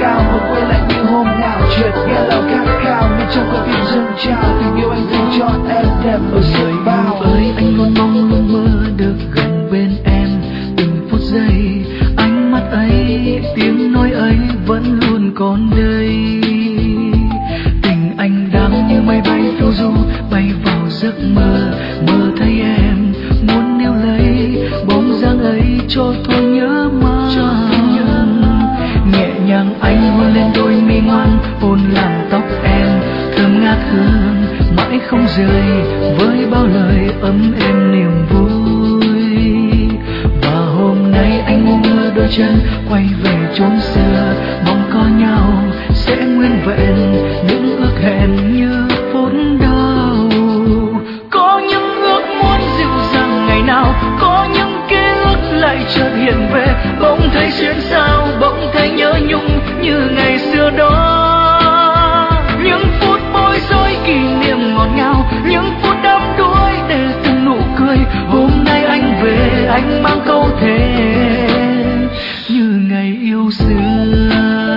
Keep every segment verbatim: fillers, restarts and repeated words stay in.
cao mà quay lại như hôm nào. Chợt nghe lời khát khao như trong con tim dâng trào, tình yêu anh dành cho em đẹp ở suốt bao. Ơi anh luôn mong luôn mơ được gần bên em từng phút giây, ánh mắt ấy tiếng nói ấy vẫn luôn còn đây. Tình anh đang như mây bay phiêu du bay vào giấc mơ, mơ thấy em muốn níu lấy bóng dáng ấy cho thôi nhớ mãi. Nhẹ nhàng anh hôn lên đôi mi ngoan, hôn làn tóc em thơm ngát hương mãi không rời, với bao lời ấm êm niềm vui. Và hôm nay anh ngu ngơ đôi chân quay về chốn xưa, mong có nhau sẽ nguyên vẹn những ước hẹn như phút đầu. Có những ước muốn dịu dàng ngày nào, có những ký ức lại chợt hiện về, bỗng thấy xuyên sao, bỗng thấy nhớ nhung như ngày xưa đó. Những phút bối rối kỷ niệm ngọt ngào, những phút đắm đuối để từng nụ cười. Hôm nay anh về anh mang câu thề như ngày yêu xưa.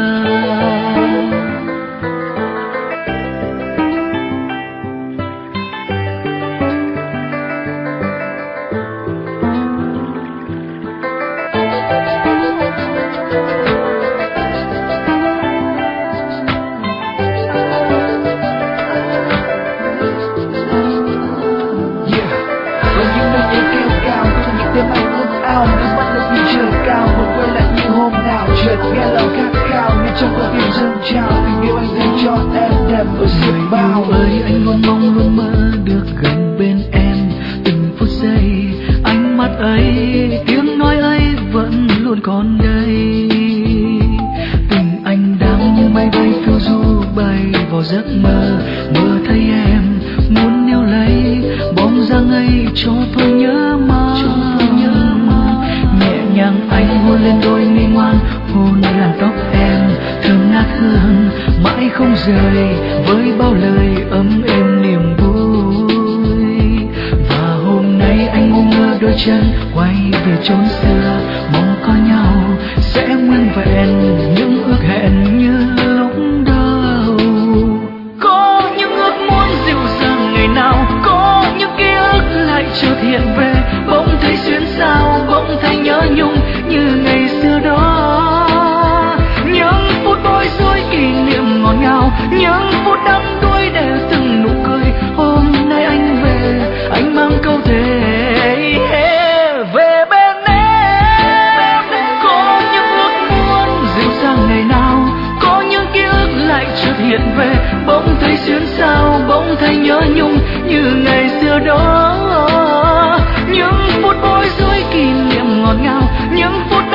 Chợt nghe lời khát khao như trong con tim dâng trào, tình yêu anh dành cho em đẹp ở suốt bao. Người yêu ơi anh luôn mong luôn mơ được gần bên em từng phút giây, ánh mắt ấy tiếng nói ấy vẫn luôn còn đây. Tình anh đang như mây bay phiêu du bay vào giấc mơ, mơ thấy em muốn níu lấy bóng dáng ấy cho thôi nhớ mãi. Nhẹ nhàng anh hôn lên đôi mi ngoan, hôn làn tóc em thơm ngát hương mãi không rời, với bao lời ấm êm niềm vui. Và hôm nay anh ngu ngơ đôi chân quay về chốn xưa, mong có nhau sẽ nguyên vẹn những ước hẹn như lúc đầu. Có những ước muốn dịu dàng ngày nào, có những ký ức lại chợt hiện về, bỗng thấy xuyên sao, bỗng thấy nhớ nhung như ngày xưa đó. Những phút bối rối kỷ niệm ngọt ngào, những phút đắm đuối để từng nụ cười. Hôm nay anh về anh mang câu thề về bên em. Có những ước muốn dịu dàng ngày nào, có những ký ức lại chợt hiện về, bỗng thấy xuyên sao, bỗng thấy nhớ nhung như ngày xưa đó. Những phút bối rối kỷ niệm ngọt ngào, những phút